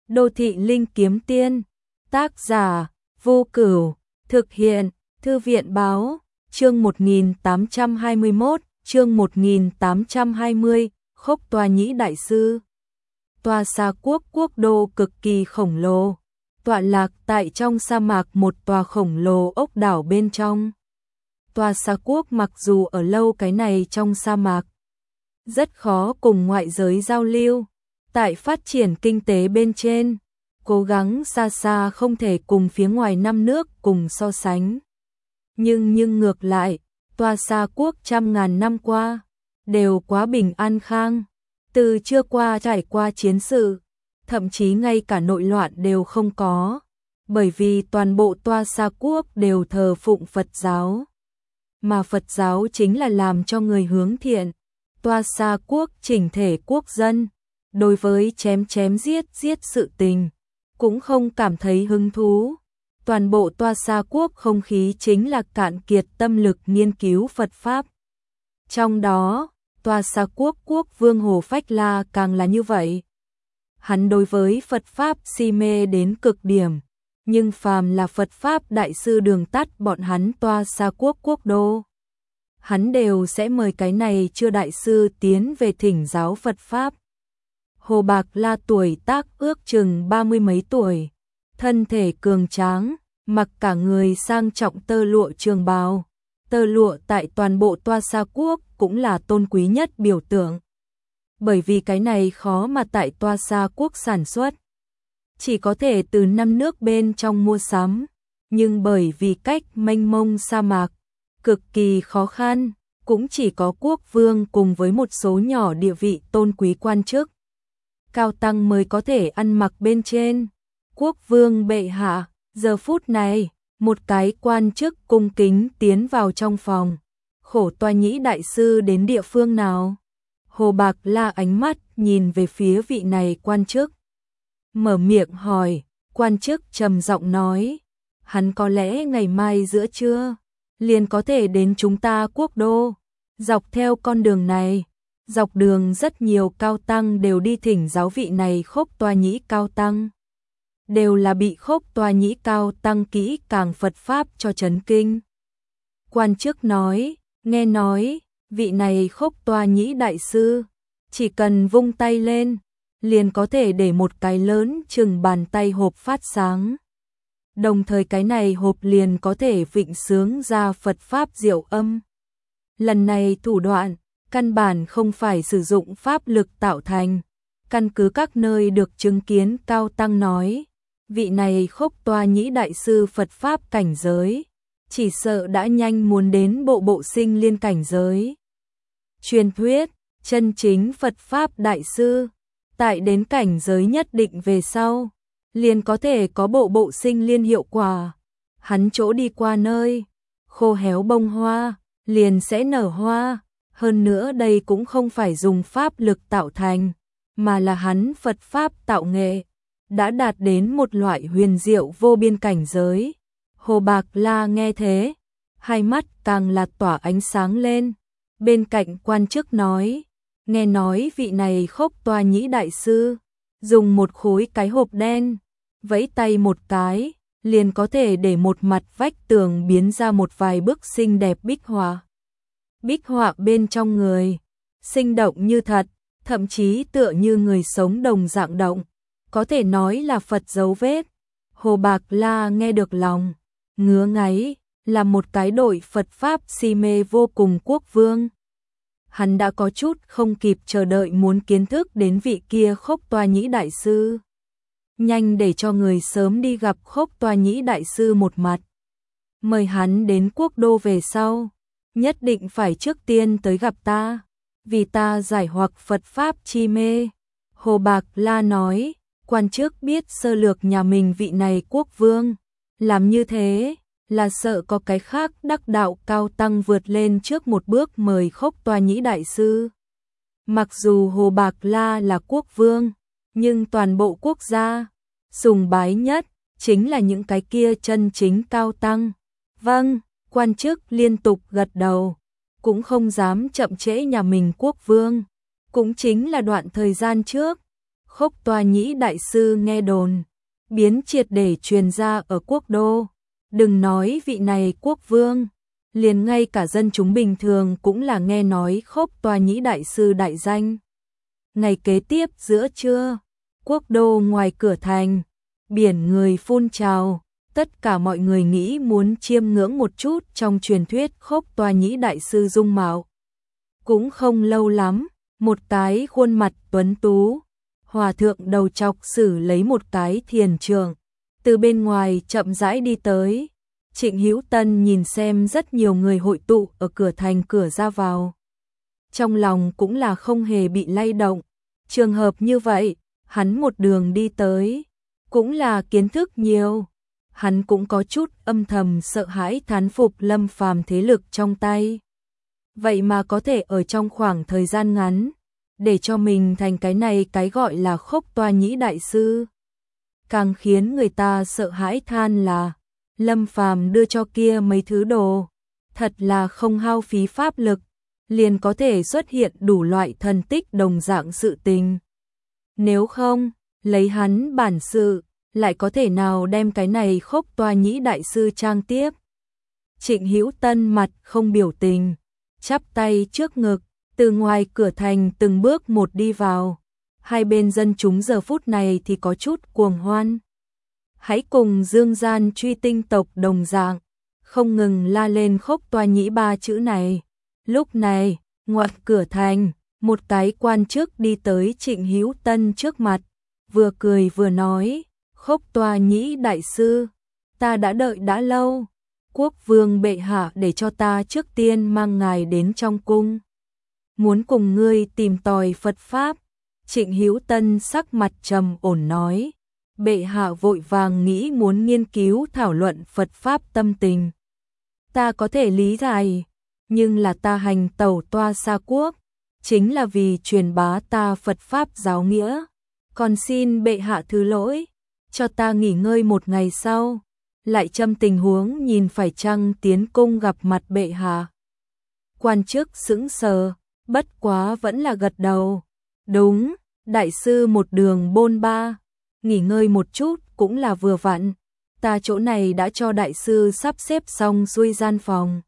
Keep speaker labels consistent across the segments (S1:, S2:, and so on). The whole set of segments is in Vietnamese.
S1: Đô thị linh kiếm tiên, tác giả, Vô Cửu, thực hiện, Thư viện báo, chương 1821, chương 1820, Khốc Toa Nhĩ Đại Sư. Toa Sa Quốc quốc đô cực kỳ khổng lồ, tọa lạc tại trong sa mạc một tòa khổng lồ ốc đảo bên trong. Toa Sa Quốc mặc dù ở lâu cái này trong sa mạc, rất khó cùng ngoại giới giao lưu, tại phát triển kinh tế bên trên, cố gắng xa xa không thể cùng phía ngoài năm nước cùng so sánh. Nhưng ngược lại, Toa Sa Quốc trăm ngàn năm qua, đều quá bình an khang, từ chưa qua trải qua chiến sự, thậm chí ngay cả nội loạn đều không có, bởi vì toàn bộ Toa Sa Quốc đều thờ phụng Phật giáo. Mà Phật giáo chính là làm cho người hướng thiện. Toa Sa Quốc chỉnh thể quốc dân, đối với chém giết sự tình, cũng không cảm thấy hứng thú. Toàn bộ Toa Sa Quốc không khí chính là cạn kiệt tâm lực nghiên cứu Phật Pháp. Trong đó, Toa Sa Quốc quốc vương Hồ Phách La càng là như vậy. Hắn đối với Phật Pháp si mê đến cực điểm, nhưng phàm là Phật Pháp đại sư đường tắt bọn hắn Toa Sa Quốc quốc đô, hắn đều sẽ mời cái này chưa đại sư tiến về thỉnh giáo Phật Pháp. Hồ Bạc La tuổi tác ước chừng 30 mấy tuổi, thân thể cường tráng, mặc cả người sang trọng tơ lụa trường bào. Tơ lụa tại toàn bộ Toa Sa Quốc cũng là tôn quý nhất biểu tượng. Bởi vì cái này khó mà tại Toa Sa Quốc sản xuất, chỉ có thể từ năm nước bên trong mua sắm, nhưng bởi vì cách mênh mông sa mạc, cực kỳ khó khăn, cũng chỉ có quốc vương cùng với một số nhỏ địa vị tôn quý quan chức cao tăng mới có thể ăn mặc bên trên. Quốc vương bệ hạ, giờ phút này, một cái quan chức cung kính tiến vào trong phòng. Khổ Toa Nhĩ đại sư đến địa phương nào? Hồ Bạc La ánh mắt nhìn về phía vị này quan chức, mở miệng hỏi. Quan chức trầm giọng nói, hắn có lẽ ngày mai giữa trưa liền có thể đến chúng ta quốc đô. Dọc theo con đường này, dọc đường rất nhiều cao tăng đều đi thỉnh giáo vị này Khốc Toa Nhĩ cao tăng, đều là bị Khốc Toa Nhĩ cao tăng kỹ càng Phật Pháp cho chấn kinh. Quan chức nói, nghe nói, vị này Khốc Toa Nhĩ đại sư, chỉ cần vung tay lên, liền có thể để một cái lớn chừng bàn tay hộp phát sáng. Đồng thời cái này hộp liền có thể vịnh sướng ra Phật Pháp diệu âm. Lần này thủ đoạn, căn bản không phải sử dụng pháp lực tạo thành. Căn cứ các nơi được chứng kiến cao tăng nói, vị này Khốc Toa Nhĩ đại sư Phật Pháp cảnh giới, chỉ sợ đã nhanh muốn đến bộ sinh liên cảnh giới. Truyền thuyết, chân chính Phật Pháp đại sư, tại đến cảnh giới nhất định về sau, liền có thể có bộ sinh liên hiệu quả. Hắn chỗ đi qua nơi khô héo bông hoa, liền sẽ nở hoa. Hơn nữa đây cũng không phải dùng pháp lực tạo thành, mà là hắn Phật Pháp tạo nghệ, đã đạt đến một loại huyền diệu vô biên cảnh giới. Hồ Bạc La nghe thế, hai mắt càng là tỏa ánh sáng lên. Bên cạnh quan chức nói, nghe nói vị này Khốc Toa Nhĩ đại sư, dùng một khối cái hộp đen, vẫy tay một cái, liền có thể để một mặt vách tường biến ra một vài bức xinh đẹp bích họa. Bích họa bên trong người, sinh động như thật, thậm chí tựa như người sống đồng dạng động, có thể nói là Phật dấu vết. Hồ Bạc La nghe được lòng ngứa ngáy, là một cái đội Phật Pháp si mê vô cùng quốc vương. Hắn đã có chút không kịp chờ đợi muốn kiến thức đến vị kia Khốc Toa Nhĩ đại sư. Nhanh để cho người sớm đi gặp Khốc Toa Nhĩ đại sư một mặt. Mời hắn đến quốc đô về sau, nhất định phải trước tiên tới gặp ta, vì ta giải hoặc Phật Pháp chi mê. Hồ Bạc La nói, quan chức biết sơ lược nhà mình vị này quốc vương, làm như thế là sợ có cái khác đắc đạo cao tăng vượt lên trước một bước mời Khốc Toa Nhĩ đại sư. Mặc dù Hồ Bạc La là quốc vương, nhưng toàn bộ quốc gia sùng bái nhất chính là những cái kia chân chính cao tăng. Vâng, quan chức liên tục gật đầu, cũng không dám chậm trễ nhà mình quốc vương. Cũng chính là đoạn thời gian trước, Khốc Toa Nhĩ đại sư nghe đồn biến triệt để truyền ra ở quốc đô. Đừng nói vị này quốc vương, liền ngay cả dân chúng bình thường cũng là nghe nói Khốc Toa Nhĩ đại sư đại danh. Ngày kế tiếp giữa trưa, quốc đô ngoài cửa thành, biển người phun trào, tất cả mọi người nghĩ muốn chiêm ngưỡng một chút trong truyền thuyết Khốc Toa Nhĩ đại sư dung mạo. Cũng không lâu lắm, một cái khuôn mặt tuấn tú, hòa thượng đầu trọc xử lấy một cái thiền trượng, từ bên ngoài chậm rãi đi tới. Trịnh Hữu Tân nhìn xem rất nhiều người hội tụ ở cửa thành cửa ra vào. Trong lòng cũng là không hề bị lay động. Trường hợp như vậy, hắn một đường đi tới, cũng là kiến thức nhiều. Hắn cũng có chút âm thầm sợ hãi thán phục Lâm Phàm thế lực trong tay. Vậy mà có thể ở trong khoảng thời gian ngắn, để cho mình thành cái này cái gọi là Khốc Toa Nhĩ đại sư. Càng khiến người ta sợ hãi than là Lâm Phàm đưa cho kia mấy thứ đồ, thật là không hao phí pháp lực, liền có thể xuất hiện đủ loại thần tích đồng dạng sự tình. Nếu không, lấy hắn bản sự, lại có thể nào đem cái này Khốc Toa Nhĩ đại sư trang tiếp. Trịnh Hữu Tân mặt không biểu tình, chắp tay trước ngực, từ ngoài cửa thành từng bước một đi vào. Hai bên dân chúng giờ phút này thì có chút cuồng hoan. Hãy cùng Dương Gian Truy Tinh tộc đồng dạng, không ngừng la lên Khốc Toa Nhĩ ba chữ này. Lúc này, ngoặt cửa thành, một cái quan chức đi tới Trịnh Hữu Tân trước mặt, vừa cười vừa nói, Khốc Toa Nhĩ đại sư, ta đã đợi đã lâu, quốc vương bệ hạ để cho ta trước tiên mang ngài đến trong cung. Muốn cùng ngươi tìm tòi Phật Pháp. Trịnh Hữu Tân sắc mặt trầm ổn nói, bệ hạ vội vàng nghĩ muốn nghiên cứu thảo luận Phật Pháp tâm tình. Ta có thể lý giải, nhưng là ta hành tẩu toa xa quốc, chính là vì truyền bá ta Phật Pháp giáo nghĩa. Còn xin bệ hạ thứ lỗi, cho ta nghỉ ngơi một ngày sau, lại châm tình huống nhìn phải chăng tiến cung gặp mặt bệ hạ. Quan chức sững sờ, bất quá vẫn là gật đầu. Đúng, đại sư một đường bôn ba, nghỉ ngơi một chút cũng là vừa vặn. Ta chỗ này đã cho đại sư sắp xếp xong xuôi gian phòng.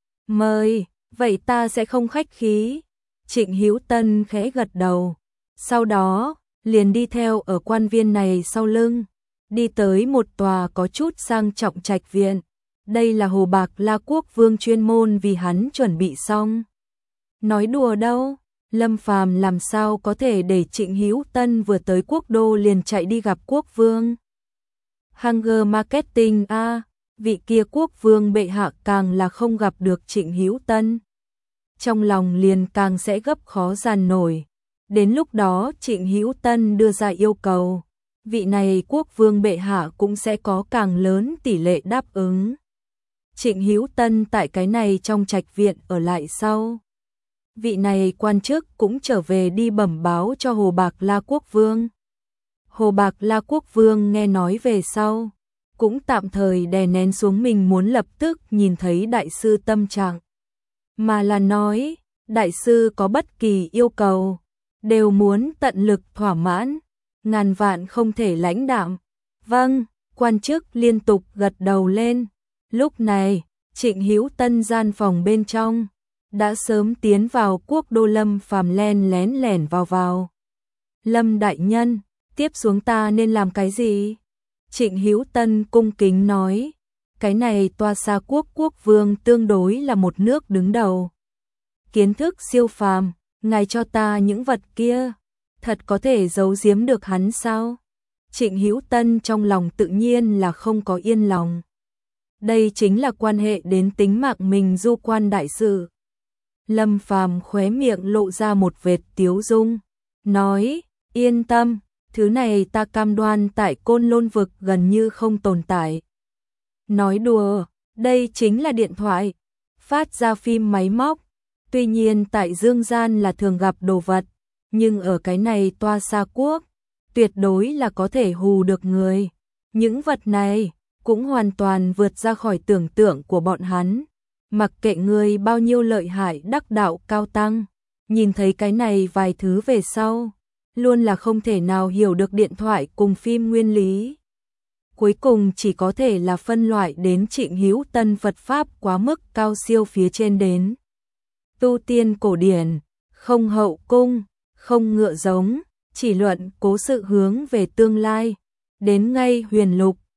S1: Mời, vậy ta sẽ không khách khí. Trịnh Hữu Tân khẽ gật đầu. Sau đó, liền đi theo ở quan viên này sau lưng, đi tới một tòa có chút sang trọng trạch viện. Đây là Hồ Bạc La quốc vương chuyên môn vì hắn chuẩn bị xong. Nói đùa đâu, Lâm Phàm làm sao có thể để Trịnh Hữu Tân vừa tới quốc đô liền chạy đi gặp quốc vương. Hanger Marketing vị kia quốc vương bệ hạ càng là không gặp được Trịnh Hữu Tân. Trong lòng liền càng sẽ gấp khó dàn nổi. Đến lúc đó Trịnh Hữu Tân đưa ra yêu cầu, vị này quốc vương bệ hạ cũng sẽ có càng lớn tỷ lệ đáp ứng. Trịnh Hữu Tân tại cái này trong trạch viện ở lại sau. Vị này quan chức cũng trở về đi bẩm báo cho Hồ Bạc La quốc vương. Hồ Bạc La quốc vương nghe nói về sau, cũng tạm thời đè nén xuống mình muốn lập tức nhìn thấy đại sư tâm trạng. Mà là nói, đại sư có bất kỳ yêu cầu, đều muốn tận lực thỏa mãn, ngàn vạn không thể lãnh đạm. Vâng, quan chức liên tục gật đầu lên. Lúc này, Trịnh Hữu Tân gian phòng bên trong, đã sớm tiến vào quốc đô. Lâm Phàm len lén lẻn vào. Lâm đại nhân, tiếp xuống ta nên làm cái gì? Trịnh Hữu Tân cung kính nói, cái này toa xa quốc quốc vương tương đối là một nước đứng đầu. Kiến thức siêu phàm, ngài cho ta những vật kia, thật có thể giấu giếm được hắn sao? Trịnh Hữu Tân trong lòng tự nhiên là không có yên lòng. Đây chính là quan hệ đến tính mạng mình du quan đại sự. Lâm Phàm khóe miệng lộ ra một vệt tiếu dung, nói, yên tâm, thứ này ta cam đoan tại Côn Lôn vực gần như không tồn tại. Nói đùa, đây chính là điện thoại, phát ra phim máy móc, tuy nhiên tại Dương Gian là thường gặp đồ vật, nhưng ở cái này toa xa quốc, tuyệt đối là có thể hù được người. Những vật này cũng hoàn toàn vượt ra khỏi tưởng tượng của bọn hắn. Mặc kệ người bao nhiêu lợi hại đắc đạo cao tăng, nhìn thấy cái này vài thứ về sau, luôn là không thể nào hiểu được điện thoại cùng phim nguyên lý. Cuối cùng chỉ có thể là phân loại đến Trịnh Hữu Tân Phật Pháp quá mức cao siêu phía trên đến. Tu tiên cổ điển, không hậu cung, không ngựa giống, chỉ luận cố sự hướng về tương lai. Đến ngay huyền lục,